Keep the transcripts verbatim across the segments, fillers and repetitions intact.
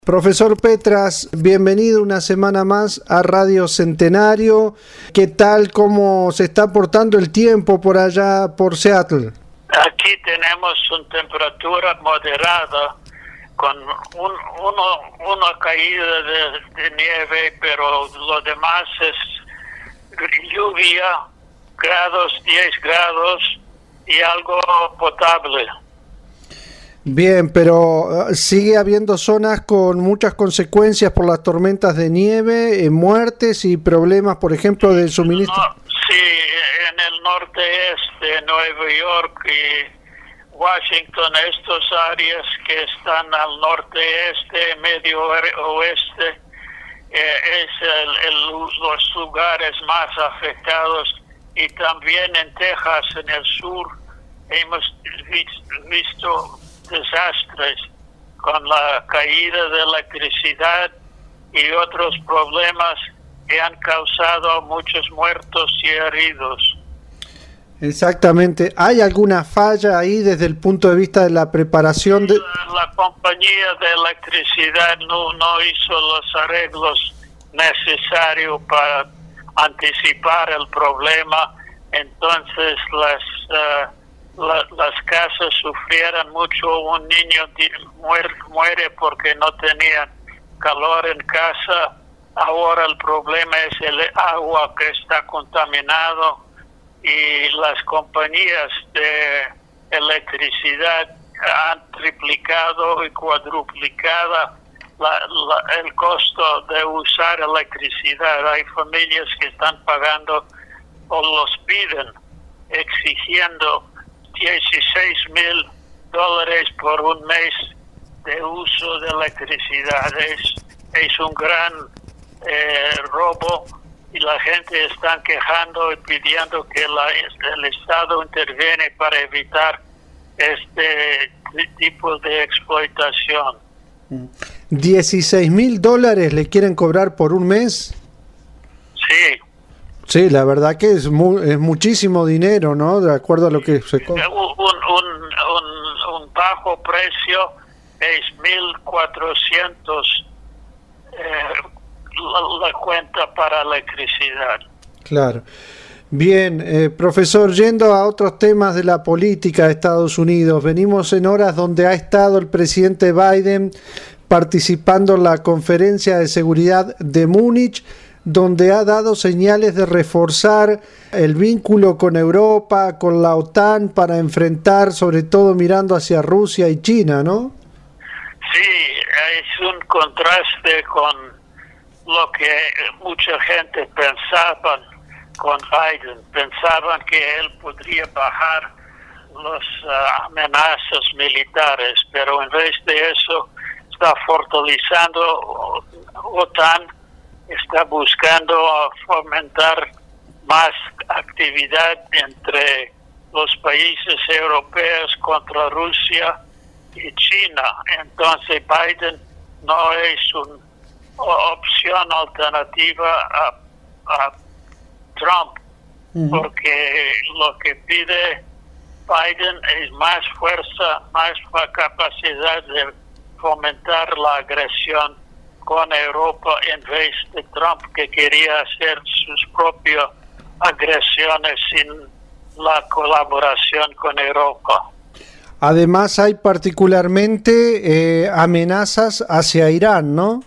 Profesor Petras, bienvenido una semana más a Radio Centenario. ¿Qué tal, cómo se está portando el tiempo por allá, por Seattle? Aquí tenemos una temperatura moderada, con un, uno, una caída de, de nieve, pero lo demás es lluvia, grados, diez grados y algo potable. Bien, pero sigue habiendo zonas con muchas consecuencias por las tormentas de nieve, eh, muertes y problemas, por ejemplo, de suministro. No, sí, en el norte-este, Nueva York y Washington, estas áreas que están al norte-este, medio oeste, eh, es el, el, los lugares más afectados, y también en Texas, en el sur, hemos visto desastres con la caída de electricidad y otros problemas que han causado muchos muertos y heridos. Exactamente. ¿Hay alguna falla ahí desde el punto de vista de la preparación? De... La, la compañía de electricidad no, no hizo los arreglos necesarios para anticipar el problema, entonces las... Uh, La, las casas sufrieron mucho. Un niño muere, muere porque no tenían calor en casa. Ahora el problema es el agua que está contaminado, y las compañías de electricidad han triplicado y cuadruplicado la, la, el costo de usar electricidad. Hay familias que están pagando o los piden, exigiendo dieciséis mil dólares por un mes de uso de electricidad. Es, es un gran eh, robo, y la gente está quejando y pidiendo que la, el Estado interviene para evitar este tipo de explotación. ¿dieciséis mil dólares le quieren cobrar por un mes? Sí. Sí, la verdad que es, mu es muchísimo dinero, ¿no? De acuerdo a lo que se... Un, un, un, un bajo precio es mil cuatrocientos eh, la, la cuenta para electricidad. Claro. Bien, eh, profesor, yendo a otros temas de la política de Estados Unidos, venimos en horas donde ha estado el presidente Biden participando en la conferencia de seguridad de Múnich, donde ha dado señales de reforzar el vínculo con Europa, con la OTAN, para enfrentar, sobre todo mirando hacia Rusia y China, ¿no? Sí, es un contraste con lo que mucha gente pensaba con Biden. Pensaban que él podría bajar las uh, amenazas militares, pero en vez de eso está fortaleciendo OTAN, está buscando fomentar más actividad entre los países europeos contra Rusia y China. Entonces Biden no es una opción alternativa a, a Trump, uh-huh. porque lo que pide Biden es más fuerza, más capacidad de fomentar la agresión con Europa, en vez de Trump, que quería hacer sus propias agresiones sin la colaboración con Europa. Además hay particularmente eh, amenazas hacia Irán, ¿no?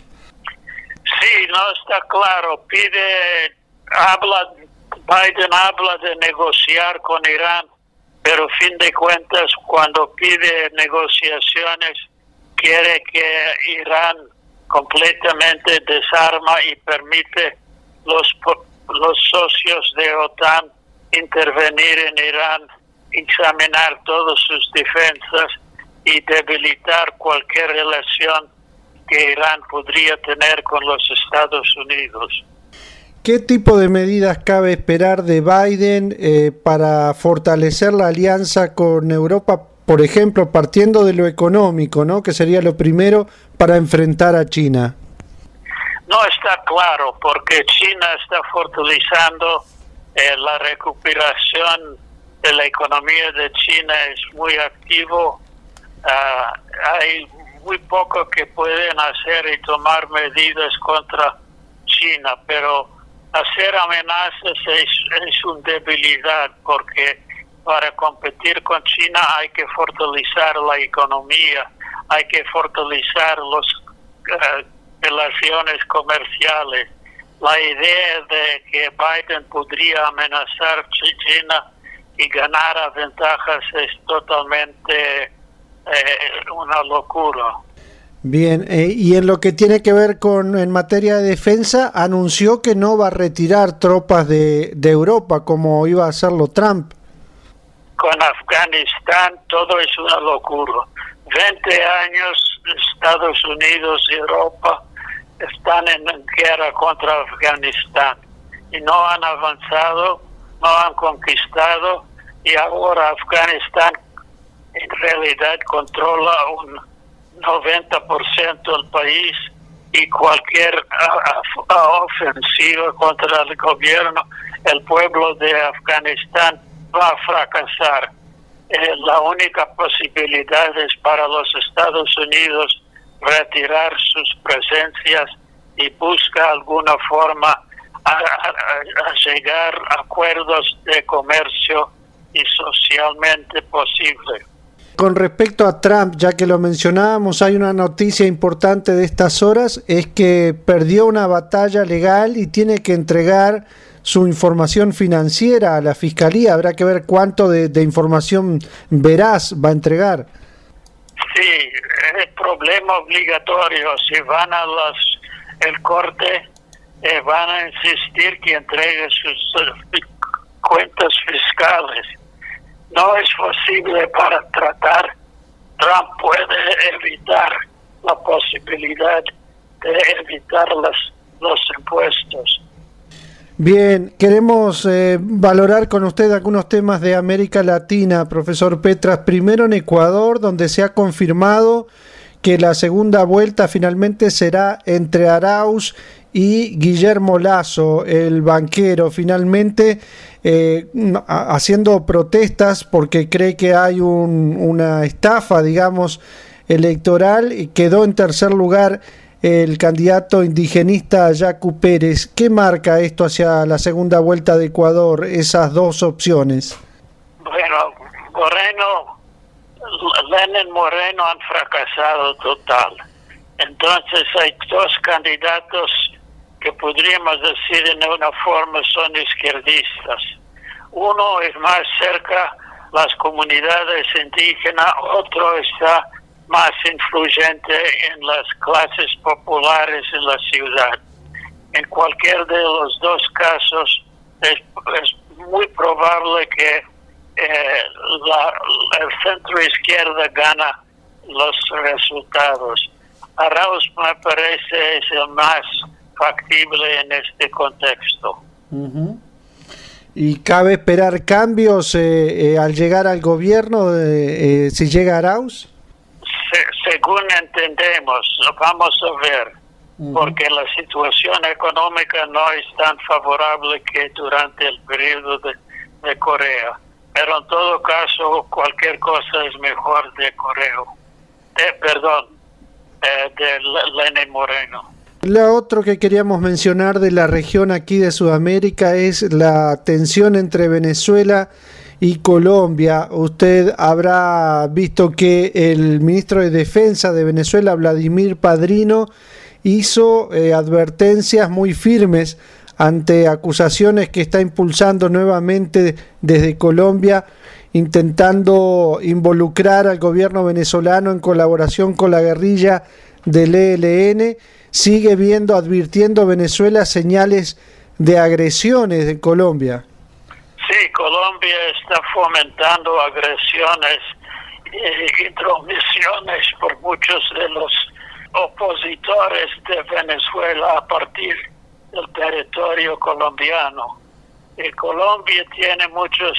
Sí, no está claro. Pide, habla, Biden habla de negociar con Irán, pero a fin de cuentas, cuando pide negociaciones, quiere que Irán completamente desarma y permite los los socios de OTAN intervenir en Irán, examinar todas sus defensas y debilitar cualquier relación que Irán podría tener con los Estados Unidos. ¿Qué tipo de medidas cabe esperar de Biden eh, para fortalecer la alianza con Europa, por ejemplo, partiendo de lo económico, ¿no? Que sería lo primero para enfrentar a China? No está claro, porque China está fortaleciendo eh, la recuperación de la economía de China, es muy activo. Uh, hay muy poco que pueden hacer y tomar medidas contra China, pero hacer amenazas es, es una debilidad, porque para competir con China hay que fortalecer la economía, hay que fortalecer las uh, relaciones comerciales. La idea de que Biden podría amenazar a China y ganar ventajas es totalmente eh, una locura. Bien, eh, y en lo que tiene que ver con en materia de defensa, anunció que no va a retirar tropas de, de Europa como iba a hacerlo Trump. Con Afganistán todo es una locura. veinte años Estados Unidos y Europa están en guerra contra Afganistán y no han avanzado, no han conquistado, y ahora Afganistán en realidad controla un noventa por ciento del país, y cualquier uh, uh, ofensiva contra el gobierno, el pueblo de Afganistán va a fracasar. Eh, la única posibilidad es para los Estados Unidos retirar sus presencias y buscar alguna forma a, a, a llegar a acuerdos de comercio y socialmente posible. Con respecto a Trump, ya que lo mencionábamos, hay una noticia importante de estas horas, es que perdió una batalla legal y tiene que entregar su información financiera a la Fiscalía. Habrá que ver cuánto de, de información veraz va a entregar. Sí, es problema obligatorio. Si van a las, el corte, eh, van a insistir que entregue sus uh, cuentas fiscales. No es posible para tratar. Trump puede evitar la posibilidad de evitar las, los impuestos. Bien, queremos eh, valorar con usted algunos temas de América Latina, profesor Petras. Primero en Ecuador, donde se ha confirmado que la segunda vuelta finalmente será entre Arauz y Guillermo Lasso, el banquero, finalmente eh, haciendo protestas porque cree que hay un, una estafa, digamos, electoral, y quedó en tercer lugar el candidato indigenista Yacu Pérez. ¿Qué marca esto hacia la segunda vuelta de Ecuador, esas dos opciones? Bueno, Moreno, Lenin Moreno han fracasado total. Entonces hay dos candidatos que podríamos decir en una forma son izquierdistas. Uno es más cerca las comunidades indígenas, otro está más influyente en las clases populares en la ciudad. En cualquier de los dos casos es, es muy probable que eh, la, el centro izquierda gana los resultados. Arauz me parece es el más factible en este contexto. Uh-huh. ¿Y cabe esperar cambios eh, eh, al llegar al gobierno, eh, eh, si llega Arauz? Se, según entendemos, vamos a ver, uh-huh. porque la situación económica no es tan favorable que durante el periodo de, de Corea, pero en todo caso cualquier cosa es mejor de Corea, de, perdón, eh, de Lenin Moreno. Lo otro que queríamos mencionar de la región aquí de Sudamérica es la tensión entre Venezuela y Colombia. Usted habrá visto que el ministro de Defensa de Venezuela, Vladimir Padrino, hizo eh, advertencias muy firmes ante acusaciones que está impulsando nuevamente desde Colombia, intentando involucrar al gobierno venezolano en colaboración con la guerrilla del E L N. Sigue viendo, advirtiendo Venezuela señales de agresiones de Colombia. Sí, Colombia está fomentando agresiones e intromisiones por muchos de los opositores de Venezuela a partir del territorio colombiano. Y Colombia tiene muchos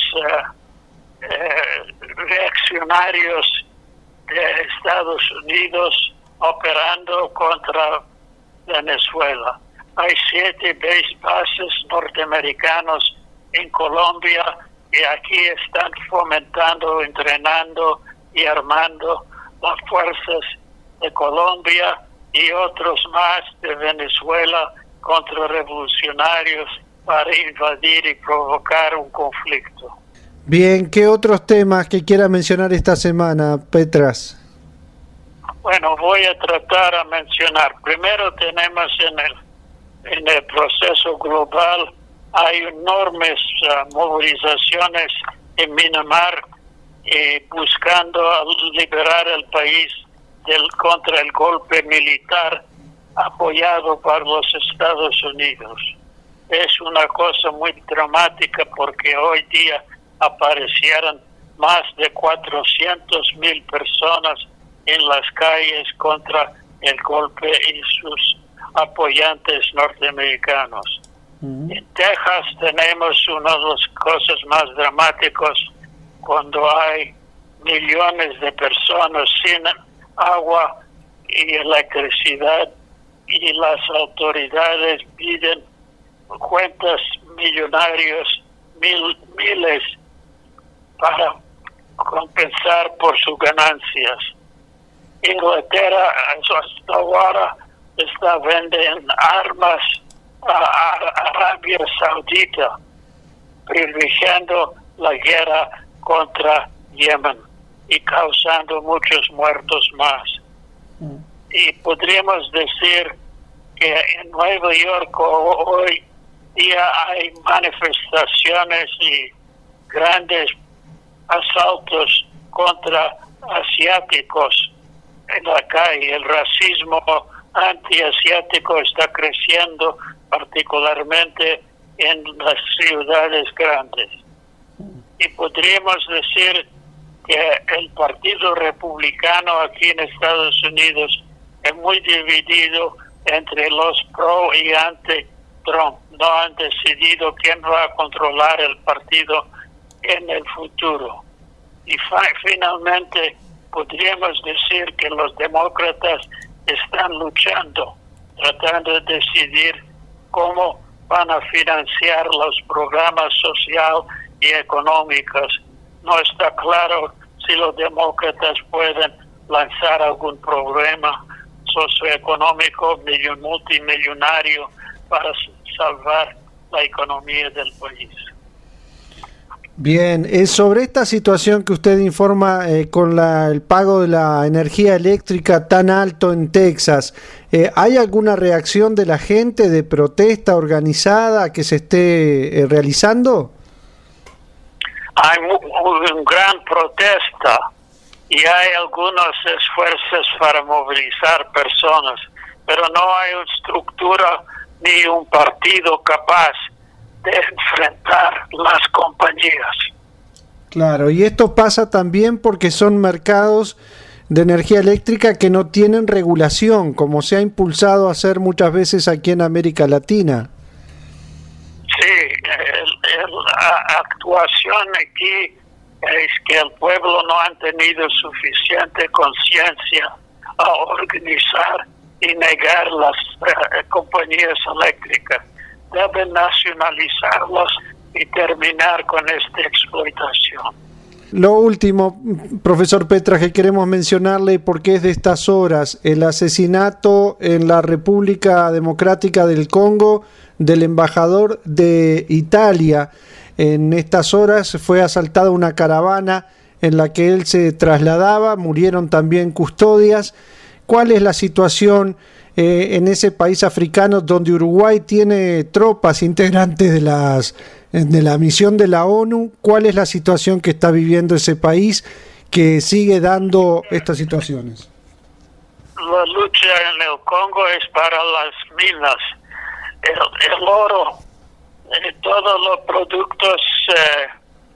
uh, uh, reaccionarios de Estados Unidos operando contra Venezuela. Hay siete base bases norteamericanos en Colombia y aquí están fomentando, entrenando y armando las fuerzas de Colombia y otros más de Venezuela contrarrevolucionarios para invadir y provocar un conflicto. Bien, ¿qué otros temas que quiera mencionar esta semana, Petras? Bueno, voy a tratar a mencionar. Primero tenemos en el, en el proceso global, hay enormes uh, movilizaciones en Myanmar eh, buscando liberar el país del, contra el golpe militar apoyado por los Estados Unidos. Es una cosa muy dramática porque hoy día aparecieron más de cuatrocientas mil personas en las calles contra el golpe y sus apoyantes norteamericanos. Uh-huh. En Texas tenemos una de las cosas más dramáticas cuando hay millones de personas sin agua y electricidad y las autoridades piden cuentas millonarias, mil, miles para compensar por sus ganancias. Inglaterra hasta ahora está vendiendo armas a Arabia Saudita, privilegiando la guerra contra Yemen y causando muchos muertos más. Mm. Y podríamos decir que en Nueva York hoy día hay manifestaciones y grandes asaltos contra asiáticos en la calle. El racismo antiasiático está creciendo particularmente en las ciudades grandes. Y podríamos decir que el Partido Republicano aquí en Estados Unidos es muy dividido entre los pro y anti-Trump. No han decidido quién va a controlar el partido en el futuro. Y finalmente podríamos decir que los demócratas están luchando, tratando de decidir cómo van a financiar los programas sociales y económicos. No está claro si los demócratas pueden lanzar algún programa socioeconómico multimillonario para salvar la economía del país. Bien, eh, sobre esta situación que usted informa eh, con la, el pago de la energía eléctrica tan alto en Texas, eh, ¿hay alguna reacción de la gente de protesta organizada que se esté eh, realizando? Hay una gran protesta y hay algunos esfuerzos para movilizar personas, pero no hay una estructura ni un partido capaz de enfrentar las compañías. Claro, y esto pasa también porque son mercados de energía eléctrica que no tienen regulación, como se ha impulsado a hacer muchas veces aquí en América Latina. Sí, el, el, la actuación aquí es que el pueblo no ha tenido suficiente conciencia a organizar y negar las uh, compañías eléctricas. Deben nacionalizarlos y terminar con esta explotación. Lo último, profesor Petras, que queremos mencionarle porque es de estas horas, el asesinato en la República Democrática del Congo del embajador de Italia. En estas horas fue asaltada una caravana en la que él se trasladaba, murieron también custodias. ¿Cuál es la situación eh, en ese país africano donde Uruguay tiene tropas integrantes de las de la misión de la ONU? ¿Cuál es la situación que está viviendo ese país que sigue dando estas situaciones? La lucha en el Congo es para las minas, el, el oro, eh, todos los productos eh,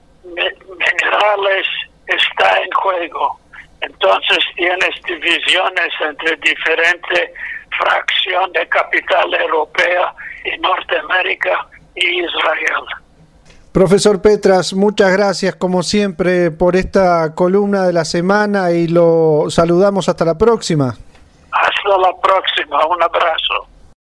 minerales está en juego. Entonces tienes divisiones entre diferentes fracciones de capital europea y Norteamérica y Israel. Profesor Petras, muchas gracias como siempre por esta columna de la semana y lo saludamos hasta la próxima. Hasta la próxima, un abrazo.